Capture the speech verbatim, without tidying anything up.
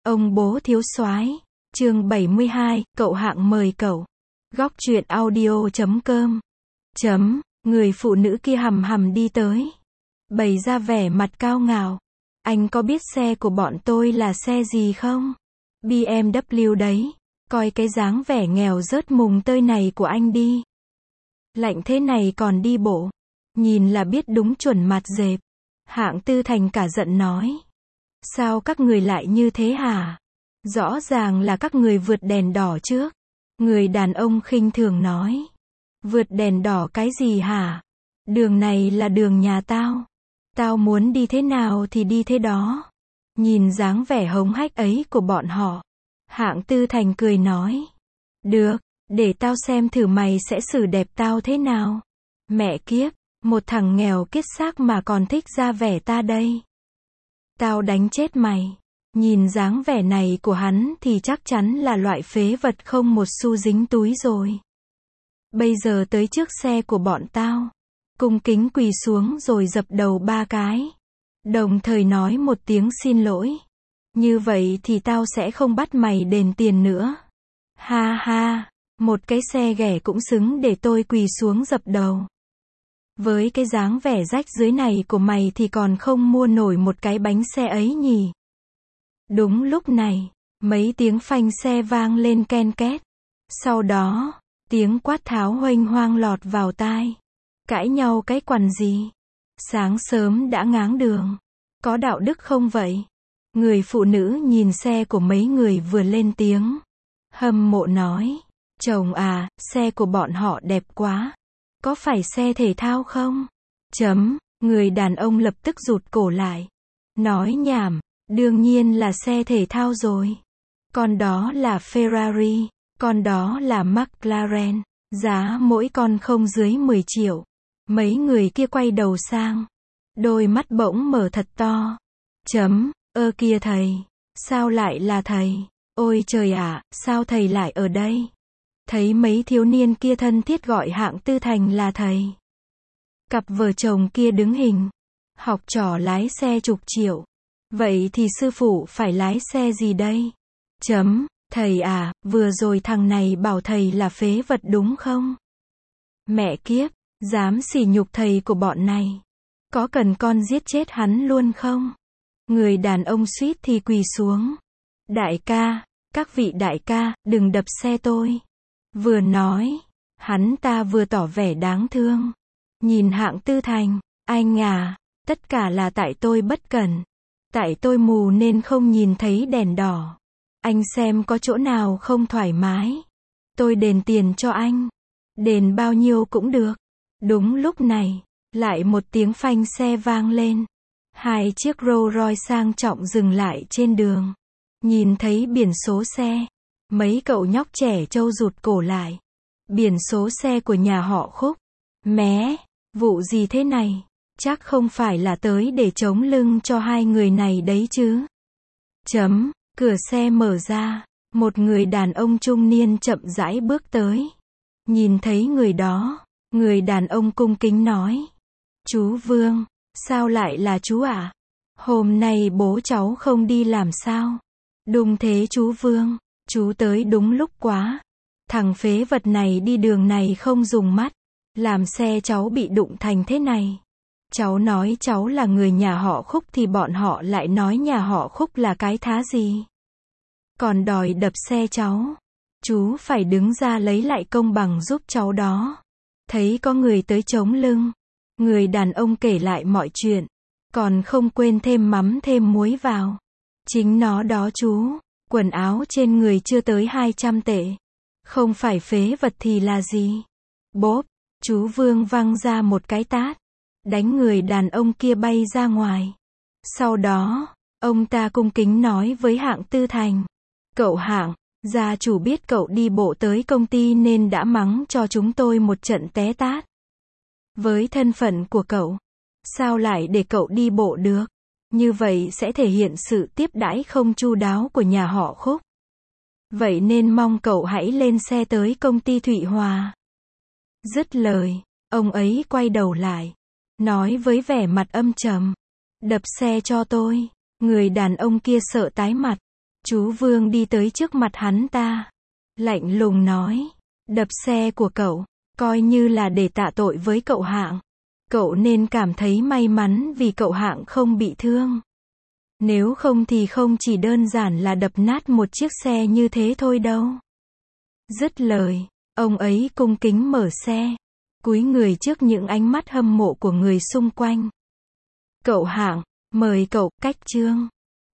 Ông bố thiếu soái, chương bảy mươi hai, cậu Hạng mời cậu. Góc truyện audio chấm com. Chấm, người phụ nữ kia hầm hầm đi tới. Bày ra vẻ mặt cao ngạo. Anh có biết xe của bọn tôi là xe gì không? bê em vê đấy. Coi cái dáng vẻ nghèo rớt mùng tơi này của anh đi. Lạnh thế này còn đi bộ. Nhìn là biết đúng chuẩn mặt dẹp. Hạng Tư Thành cả giận nói. Sao các người lại như thế hả? Rõ ràng là các người vượt đèn đỏ trước. Người đàn ông khinh thường nói. Vượt đèn đỏ cái gì hả? Đường này là đường nhà tao. Tao muốn đi thế nào thì đi thế đó. Nhìn dáng vẻ hống hách ấy của bọn họ. Hạng Tư Thành cười nói. Được, để tao xem thử mày sẽ xử đẹp tao thế nào. Mẹ kiếp, một thằng nghèo kiết xác mà còn thích ra vẻ ta đây. Tao đánh chết mày. Nhìn dáng vẻ này của hắn thì chắc chắn là loại phế vật không một xu dính túi rồi. Bây giờ tới trước xe của bọn tao. Cung kính quỳ xuống rồi dập đầu ba cái. Đồng thời nói một tiếng xin lỗi. Như vậy thì tao sẽ không bắt mày đền tiền nữa. Ha ha, một cái xe ghẻ cũng xứng để tôi quỳ xuống dập đầu. Với cái dáng vẻ rách dưới này của mày thì còn không mua nổi một cái bánh xe ấy nhỉ. Đúng lúc này, mấy tiếng phanh xe vang lên ken két. Sau đó, tiếng quát tháo huênh hoang lọt vào tai. Cãi nhau cái quằn gì? Sáng sớm đã ngáng đường. Có đạo đức không vậy? Người phụ nữ nhìn xe của mấy người vừa lên tiếng. Hâm mộ nói. Chồng à, xe của bọn họ đẹp quá. Có phải xe thể thao không? Chấm, người đàn ông lập tức rụt cổ lại. Nói nhảm, đương nhiên là xe thể thao rồi. Con đó là Ferrari, con đó là McLaren. Giá mỗi con không dưới mười triệu. Mấy người kia quay đầu sang. Đôi mắt bỗng mở thật to. Chấm, ơ kìa thầy. Sao lại là thầy? Ôi trời ạ, sao thầy lại ở đây? Thấy mấy thiếu niên kia thân thiết gọi Hạng Tư Thành là thầy. Cặp vợ chồng kia đứng hình. Học trò lái xe chục triệu. Vậy thì sư phụ phải lái xe gì đây? Chấm, thầy à, vừa rồi thằng này bảo thầy là phế vật đúng không? Mẹ kiếp, dám sỉ nhục thầy của bọn này. Có cần con giết chết hắn luôn không? Người đàn ông suýt thì quỳ xuống. Đại ca, các vị đại ca, đừng đập xe tôi. Vừa nói, hắn ta vừa tỏ vẻ đáng thương. Nhìn Hạng Tư Thành, anh à, tất cả là tại tôi bất cẩn. Tại tôi mù nên không nhìn thấy đèn đỏ. Anh xem có chỗ nào không thoải mái. Tôi đền tiền cho anh. Đền bao nhiêu cũng được. Đúng lúc này, lại một tiếng phanh xe vang lên. Hai chiếc Rolls Royce sang trọng dừng lại trên đường. Nhìn thấy biển số xe. Mấy cậu nhóc trẻ trâu rụt cổ lại. Biển số xe của nhà họ Khúc. Mé, vụ gì thế này? Chắc không phải là tới để chống lưng cho hai người này đấy chứ. Chấm, cửa xe mở ra. Một người đàn ông trung niên chậm rãi bước tới. Nhìn thấy người đó, người đàn ông cung kính nói. Chú Vương, sao lại là chú ạ? À? Hôm nay bố cháu không đi làm sao? Đúng thế chú Vương, chú tới đúng lúc quá. Thằng phế vật này đi đường này không dùng mắt. Làm xe cháu bị đụng thành thế này. Cháu nói cháu là người nhà họ Khúc thì bọn họ lại nói nhà họ Khúc là cái thá gì. Còn đòi đập xe cháu. Chú phải đứng ra lấy lại công bằng giúp cháu đó. Thấy có người tới chống lưng. Người đàn ông kể lại mọi chuyện. Còn không quên thêm mắm thêm muối vào. Chính nó đó chú. Quần áo trên người chưa tới hai trăm tệ. Không phải phế vật thì là gì? Bốp, chú Vương văng ra một cái tát. Đánh người đàn ông kia bay ra ngoài. Sau đó, ông ta cung kính nói với Hạng Tư Thành. Cậu Hạng, gia chủ biết cậu đi bộ tới công ty nên đã mắng cho chúng tôi một trận té tát. Với thân phận của cậu, sao lại để cậu đi bộ được? Như vậy sẽ thể hiện sự tiếp đãi không chu đáo của nhà họ Khúc. Vậy nên mong cậu hãy lên xe tới công ty Thụy Hòa. Dứt lời, ông ấy quay đầu lại. Nói với vẻ mặt âm trầm. Đập xe cho tôi. Người đàn ông kia sợ tái mặt. Chú Vương đi tới trước mặt hắn ta. Lạnh lùng nói. Đập xe của cậu, coi như là để tạ tội với cậu Hạng. Cậu nên cảm thấy may mắn vì cậu Hạng không bị thương. Nếu không thì không chỉ đơn giản là đập nát một chiếc xe như thế thôi đâu. Dứt lời, ông ấy cung kính mở xe, cúi người trước những ánh mắt hâm mộ của người xung quanh. Cậu Hạng, mời cậu, cách chương.